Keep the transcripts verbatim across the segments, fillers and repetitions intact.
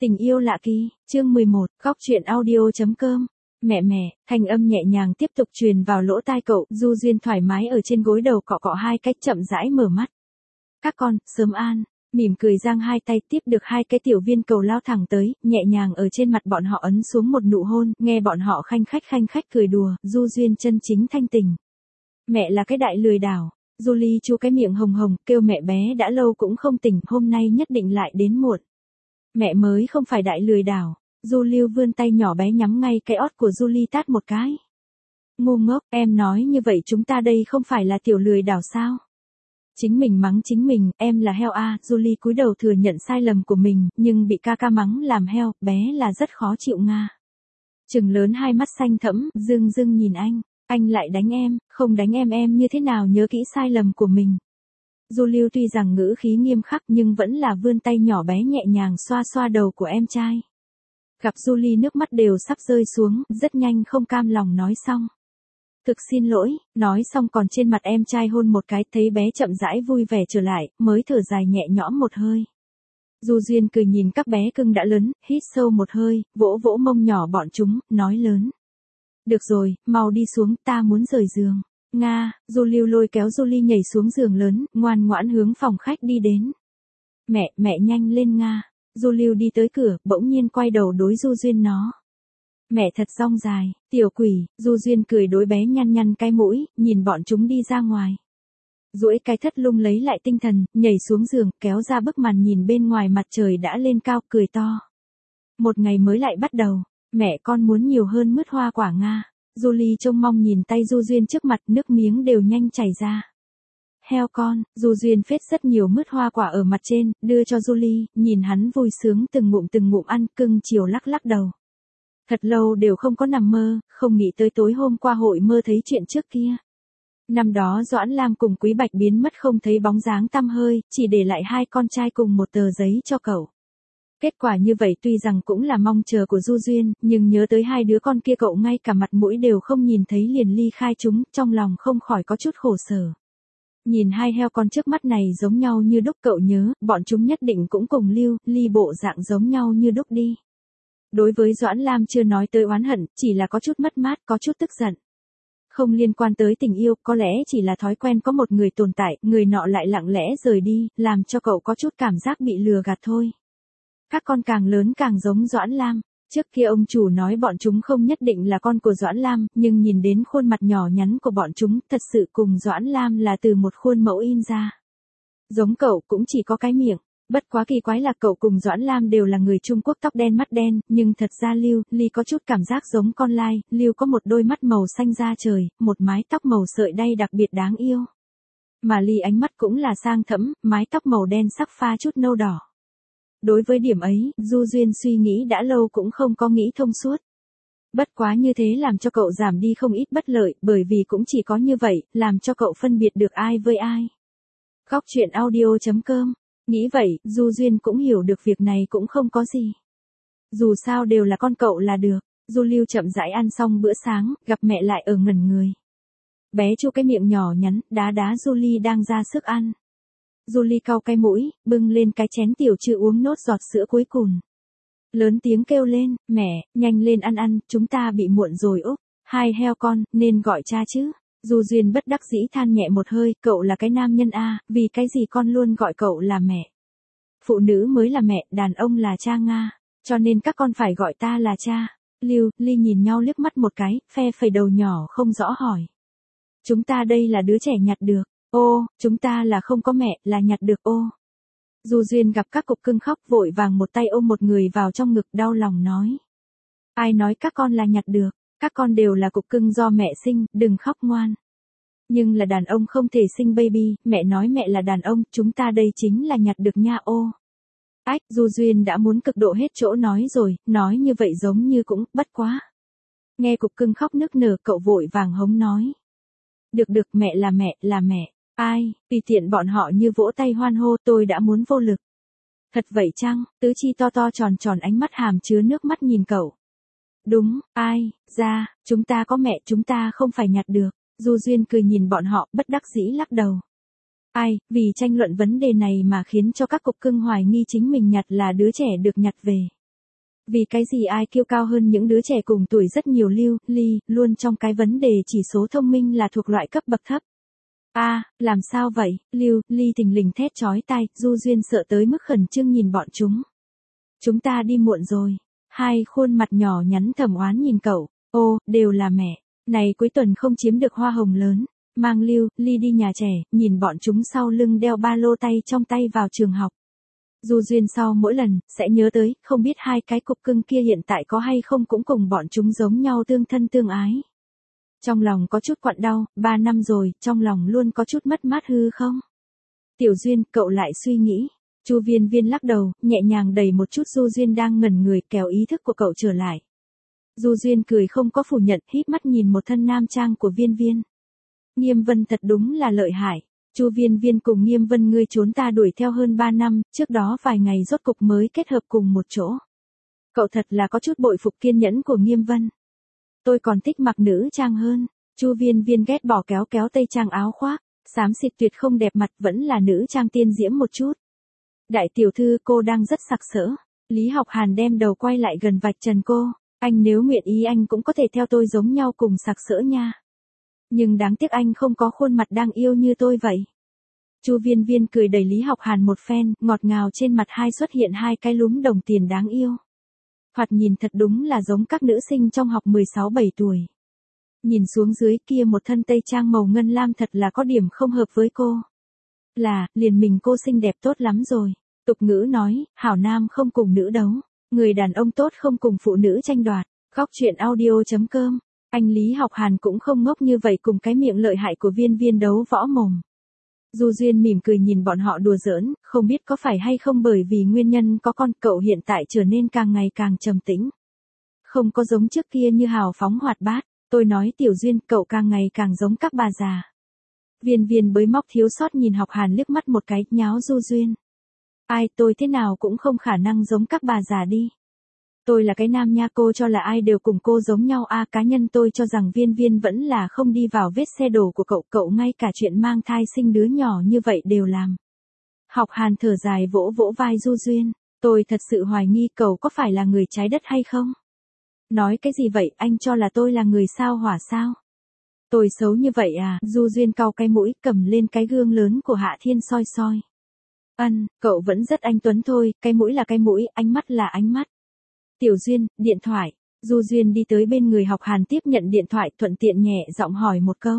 Tình yêu lạ kỳ, chương mười một, góc truyện audio.com. Mẹ mẹ, thanh âm nhẹ nhàng tiếp tục truyền vào lỗ tai cậu, Du Duyên thoải mái ở trên gối đầu cọ cọ hai cách chậm rãi mở mắt. Các con, sớm an, mỉm cười giang hai tay tiếp được hai cái tiểu viên cầu lao thẳng tới, nhẹ nhàng ở trên mặt bọn họ ấn xuống một nụ hôn, nghe bọn họ khanh khách khanh khách cười đùa, Du Duyên chân chính thanh tình. Mẹ là cái đại lười đảo. Julie chu cái miệng hồng hồng, kêu mẹ bé đã lâu cũng không tỉnh, hôm nay nhất định lại đến muộn. Mẹ mới không phải đại lười đảo. Julie vươn tay nhỏ bé nhắm ngay cái ót của Julie tát một cái. Ngu ngốc, em nói như vậy chúng ta đây không phải là tiểu lười đảo sao? Chính mình mắng chính mình, em là heo a. Julie cúi đầu thừa nhận sai lầm của mình, nhưng bị ca ca mắng làm heo, bé là rất khó chịu nga. Trừng lớn hai mắt xanh thẫm, dưng dưng nhìn anh. Anh lại đánh em, không đánh em em như thế nào nhớ kỹ sai lầm của mình. Julie tuy rằng ngữ khí nghiêm khắc nhưng vẫn là vươn tay nhỏ bé nhẹ nhàng xoa xoa đầu của em trai. Gặp Julie nước mắt đều sắp rơi xuống, rất nhanh không cam lòng nói xong. Thực xin lỗi, nói xong còn trên mặt em trai hôn một cái, thấy bé chậm rãi vui vẻ trở lại, mới thở dài nhẹ nhõm một hơi. Du Duyên cười nhìn các bé cưng đã lớn, hít sâu một hơi, vỗ vỗ mông nhỏ bọn chúng, nói lớn. Được rồi, mau đi xuống, ta muốn rời giường. Nga, Julie lôi kéo Julie nhảy xuống giường lớn, ngoan ngoãn hướng phòng khách đi đến. Mẹ, mẹ nhanh lên Nga. Julie đi tới cửa, bỗng nhiên quay đầu đối Du Duyên nó. Mẹ thật rong dài, tiểu quỷ. Du Duyên cười đối bé nhăn nhăn cái mũi, nhìn bọn chúng đi ra ngoài. Duỗi cái thắt lung lấy lại tinh thần, nhảy xuống giường, kéo ra bức màn nhìn bên ngoài mặt trời đã lên cao, cười to. Một ngày mới lại bắt đầu. Mẹ con muốn nhiều hơn mứt hoa quả Nga. Julie trông mong nhìn tay Du Duyên trước mặt, nước miếng đều nhanh chảy ra. Heo con, Du Duyên phết rất nhiều mứt hoa quả ở mặt trên, đưa cho Julie, nhìn hắn vui sướng từng ngụm từng ngụm ăn, cưng chiều lắc lắc đầu. Thật lâu đều không có nằm mơ, không nghĩ tới tối hôm qua hội mơ thấy chuyện trước kia. Năm đó Doãn Lam cùng Quý Bạch biến mất không thấy bóng dáng tăm hơi, chỉ để lại hai con trai cùng một tờ giấy cho cậu. Kết quả như vậy tuy rằng cũng là mong chờ của Du Duyên, nhưng nhớ tới hai đứa con kia cậu ngay cả mặt mũi đều không nhìn thấy liền ly khai chúng, trong lòng không khỏi có chút khổ sở. Nhìn hai heo con trước mắt này giống nhau như đúc, cậu nhớ, bọn chúng nhất định cũng cùng Lưu, Ly bộ dạng giống nhau như đúc đi. Đối với Doãn Lam chưa nói tới oán hận, chỉ là có chút mất mát, có chút tức giận. Không liên quan tới tình yêu, có lẽ chỉ là thói quen có một người tồn tại, người nọ lại lặng lẽ rời đi, làm cho cậu có chút cảm giác bị lừa gạt thôi. Các con càng lớn càng giống Doãn Lam. Trước kia ông chủ nói bọn chúng không nhất định là con của Doãn Lam, nhưng nhìn đến khuôn mặt nhỏ nhắn của bọn chúng, thật sự cùng Doãn Lam là từ một khuôn mẫu in ra. Giống cậu cũng chỉ có cái miệng. Bất quá kỳ quái là cậu cùng Doãn Lam đều là người Trung Quốc tóc đen mắt đen, nhưng thật ra Lưu, Ly có chút cảm giác giống con lai, Lưu có một đôi mắt màu xanh da trời, một mái tóc màu sợi đay đặc biệt đáng yêu. Mà Ly ánh mắt cũng là sang thẫm, mái tóc màu đen sắc pha chút nâu đỏ. Đối với điểm ấy, Du Duyên suy nghĩ đã lâu cũng không có nghĩ thông suốt. Bất quá như thế làm cho cậu giảm đi không ít bất lợi, bởi vì cũng chỉ có như vậy, làm cho cậu phân biệt được ai với ai. Góc truyện audio.com. Nghĩ vậy, Du Duyên cũng hiểu được việc này cũng không có gì. Dù sao đều là con cậu là được. Du Lưu chậm rãi ăn xong bữa sáng, gặp mẹ lại ở ngẩn người. Bé chu cái miệng nhỏ nhắn, đá đá Julie đang ra sức ăn. Julie cau cái mũi, bưng lên cái chén tiểu trừ uống nốt giọt sữa cuối cùng. Lớn tiếng kêu lên, mẹ, nhanh lên ăn ăn, chúng ta bị muộn rồi Úc. Hai heo con, nên gọi cha chứ. Du Duyên bất đắc dĩ than nhẹ một hơi, cậu là cái nam nhân a, vì cái gì con luôn gọi cậu là mẹ. Phụ nữ mới là mẹ, đàn ông là cha Nga, cho nên các con phải gọi ta là cha. Lưu, Ly nhìn nhau liếc mắt một cái, phe phẩy đầu nhỏ không rõ hỏi. Chúng ta đây là đứa trẻ nhặt được. Ô, chúng ta là không có mẹ, là nhặt được ô. Du Duyên gặp các cục cưng khóc vội vàng một tay ôm một người vào trong ngực đau lòng nói. Ai nói các con là nhặt được, các con đều là cục cưng do mẹ sinh, đừng khóc ngoan. Nhưng là đàn ông không thể sinh baby, mẹ nói mẹ là đàn ông, chúng ta đây chính là nhặt được nha ô. Ách, Du Duyên đã muốn cực độ hết chỗ nói rồi, nói như vậy giống như cũng, bất quá. Nghe cục cưng khóc nức nở cậu vội vàng hống nói. Được được mẹ là mẹ, là mẹ. Ai, tùy tiện bọn họ như vỗ tay hoan hô, tôi đã muốn vô lực. Thật vậy chăng? Tứ chi to to tròn tròn ánh mắt hàm chứa nước mắt nhìn cậu. Đúng, ai, ra, chúng ta có mẹ, chúng ta không phải nhặt được. Du Duyên cười nhìn bọn họ, bất đắc dĩ lắc đầu. Ai, vì tranh luận vấn đề này mà khiến cho các cục cưng hoài nghi chính mình nhặt là đứa trẻ được nhặt về. Vì cái gì ai kiêu cao hơn những đứa trẻ cùng tuổi rất nhiều Lưu, Ly, luôn trong cái vấn đề chỉ số thông minh là thuộc loại cấp bậc thấp. A, à, làm sao vậy? Lưu, Ly thình lình thét chói tai, Du Duyên sợ tới mức khẩn trương nhìn bọn chúng. Chúng ta đi muộn rồi. Hai khuôn mặt nhỏ nhắn thầm oán nhìn cậu. Ô, đều là mẹ. Này cuối tuần không chiếm được hoa hồng lớn. Mang Lưu, Ly đi nhà trẻ, nhìn bọn chúng sau lưng đeo ba lô tay trong tay vào trường học. Du Duyên sau mỗi lần, sẽ nhớ tới, không biết hai cái cục cưng kia hiện tại có hay không cũng cùng bọn chúng giống nhau tương thân tương ái. Trong lòng có chút quặn đau, ba năm rồi, trong lòng luôn có chút mất mát hư không? Tiểu Duyên, cậu lại suy nghĩ. Chu Viên Viên lắc đầu, nhẹ nhàng đẩy một chút Du Duyên đang ngẩn người, kéo ý thức của cậu trở lại. Du Duyên cười không có phủ nhận, híp mắt nhìn một thân nam trang của Viên Viên. Nghiêm Vân thật đúng là lợi hại. Chu Viên Viên cùng Nghiêm Vân ngươi trốn ta đuổi theo hơn ba năm, trước đó vài ngày rốt cục mới kết hợp cùng một chỗ. Cậu thật là có chút bội phục kiên nhẫn của Nghiêm Vân. Tôi còn thích mặc nữ trang hơn. Chu Viên Viên ghét bỏ kéo kéo tây trang áo khoác, xám xịt tuyệt không đẹp mặt, vẫn là nữ trang tiên diễm một chút. Đại tiểu thư, cô đang rất sặc sỡ. Lý Học Hàn đem đầu quay lại gần vạch trần cô. Anh nếu nguyện ý anh cũng có thể theo tôi giống nhau cùng sặc sỡ nha. Nhưng đáng tiếc anh không có khuôn mặt đang yêu như tôi vậy. Chu Viên Viên cười đẩy Lý Học Hàn một phen, ngọt ngào trên mặt hai xuất hiện hai cái lúm đồng tiền đáng yêu. Thoạt nhìn thật đúng là giống các nữ sinh trong học mười sáu bảy tuổi. Nhìn xuống dưới kia một thân tây trang màu ngân lam thật là có điểm không hợp với cô. Là, liền mình cô xinh đẹp tốt lắm rồi. Tục ngữ nói, hảo nam không cùng nữ đấu. Người đàn ông tốt không cùng phụ nữ tranh đoạt. Góc truyện audio chấm com. Anh Lý Học Hàn cũng không ngốc như vậy cùng cái miệng lợi hại của Viên Viên đấu võ mồm. Du Duyên mỉm cười nhìn bọn họ đùa giỡn, không biết có phải hay không bởi vì nguyên nhân có con cậu hiện tại trở nên càng ngày càng trầm tĩnh. Không có giống trước kia như hào phóng hoạt bát, tôi nói Tiểu Duyên cậu càng ngày càng giống các bà già. Viên Viên bới móc thiếu sót nhìn Học Hàn liếc mắt một cái, nháo Du Duyên. Ai tôi thế nào cũng không khả năng giống các bà già đi. Tôi là cái nam nha, cô cho là ai đều cùng cô giống nhau a à, cá nhân tôi cho rằng Viên Viên vẫn là không đi vào vết xe đổ của cậu, cậu ngay cả chuyện mang thai sinh đứa nhỏ như vậy đều làm. Học Hàn thở dài vỗ vỗ vai Du Duyên, tôi thật sự hoài nghi cậu có phải là người trái đất hay không? Nói cái gì vậy, anh cho là tôi là người sao hỏa sao? Tôi xấu như vậy à? Du Duyên cau cái mũi, cầm lên cái gương lớn của Hạ Thiên soi soi. Ân, cậu vẫn rất anh tuấn thôi, cái mũi là cái mũi, ánh mắt là ánh mắt. Tiểu Duyên, điện thoại. Du Duyên đi tới bên người Học Hàn tiếp nhận điện thoại, thuận tiện nhẹ giọng hỏi một câu.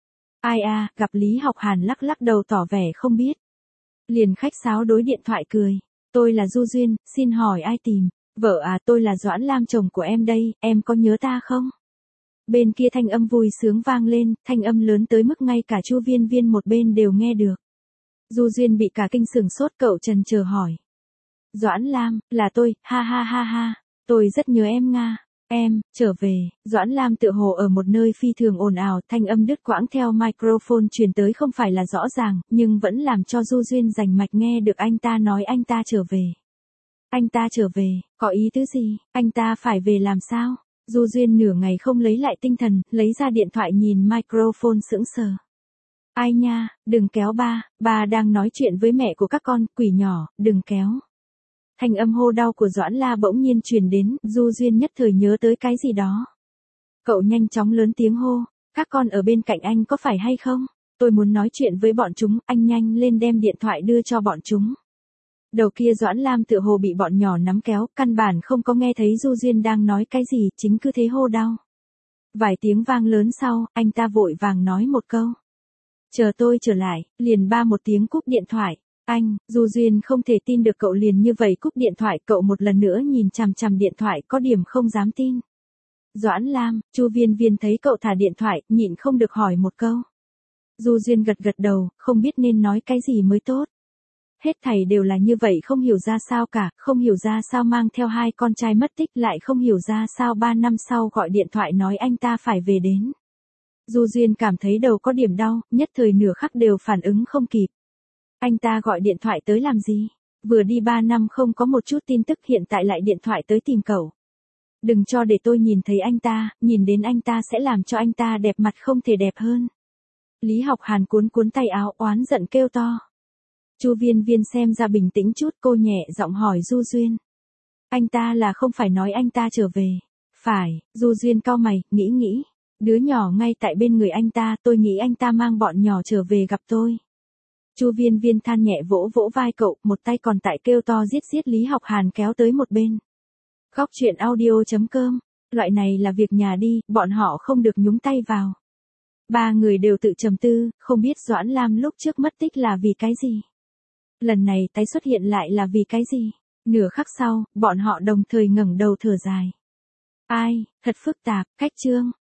Ai à, gặp Lý Học Hàn lắc lắc đầu tỏ vẻ không biết. Liền khách sáo đối điện thoại cười. Tôi là Du Duyên, xin hỏi ai tìm? Vợ à, tôi là Doãn Lam chồng của em đây, em có nhớ ta không? Bên kia thanh âm vui sướng vang lên, thanh âm lớn tới mức ngay cả Chu Viên Viên một bên đều nghe được. Du Duyên bị cả kinh sửng sốt, cậu trần chờ hỏi. Doãn Lam, là tôi, ha ha ha ha. Tôi rất nhớ em Nga. Em, trở về. Doãn Lam tựa hồ ở một nơi phi thường ồn ào, thanh âm đứt quãng theo microphone truyền tới không phải là rõ ràng, nhưng vẫn làm cho Du Duyên rành mạch nghe được anh ta nói anh ta trở về. Anh ta trở về, có ý tứ gì? Anh ta phải về làm sao? Du Duyên nửa ngày không lấy lại tinh thần, lấy ra điện thoại nhìn microphone sững sờ. Ai nha, đừng kéo ba, ba đang nói chuyện với mẹ của các con, quỷ nhỏ, đừng kéo. Thanh âm hô đau của Doãn La bỗng nhiên truyền đến, Du Duyên nhất thời nhớ tới cái gì đó. Cậu nhanh chóng lớn tiếng hô, các con ở bên cạnh anh có phải hay không? Tôi muốn nói chuyện với bọn chúng, anh nhanh lên đem điện thoại đưa cho bọn chúng. Đầu kia Doãn Lam tựa hồ bị bọn nhỏ nắm kéo, căn bản không có nghe thấy Du Duyên đang nói cái gì, chính cứ thế hô đau. Vài tiếng vang lớn sau, anh ta vội vàng nói một câu. Chờ tôi trở lại, liền ba một tiếng cúp điện thoại. Anh, Du Duyên không thể tin được cậu liền như vậy cúp điện thoại, cậu một lần nữa nhìn chằm chằm điện thoại có điểm không dám tin. Doãn Lam, Chu Viên Viên thấy cậu thả điện thoại, nhịn không được hỏi một câu. Du Duyên gật gật đầu, không biết nên nói cái gì mới tốt. Hết thảy đều là như vậy, không hiểu ra sao cả, không hiểu ra sao mang theo hai con trai mất tích, lại không hiểu ra sao ba năm sau gọi điện thoại nói anh ta phải về đến. Du Duyên cảm thấy đầu có điểm đau, nhất thời nửa khắc đều phản ứng không kịp. Anh ta gọi điện thoại tới làm gì? Vừa đi ba năm không có một chút tin tức, hiện tại lại điện thoại tới tìm cậu. Đừng cho để tôi nhìn thấy anh ta, nhìn đến anh ta sẽ làm cho anh ta đẹp mặt không thể đẹp hơn. Lý Học Hàn cuốn cuốn tay áo, oán giận kêu to. Chu Viên Viên xem ra bình tĩnh chút, cô nhẹ giọng hỏi Du Duyên. Anh ta là không phải nói anh ta trở về. Phải, Du Duyên cau mày, nghĩ nghĩ. Đứa nhỏ ngay tại bên người anh ta, tôi nghĩ anh ta mang bọn nhỏ trở về gặp tôi. Chu Viên Viên than nhẹ vỗ vỗ vai cậu, một tay còn tại kêu to giết giết Lý Học Hàn kéo tới một bên. Góc truyện audio chấm com, loại này là việc nhà đi, bọn họ không được nhúng tay vào. Ba người đều tự trầm tư, không biết Doãn Lam lúc trước mất tích là vì cái gì. Lần này tái xuất hiện lại là vì cái gì. Nửa khắc sau, bọn họ đồng thời ngẩng đầu thở dài. Ai, thật phức tạp, cách chương.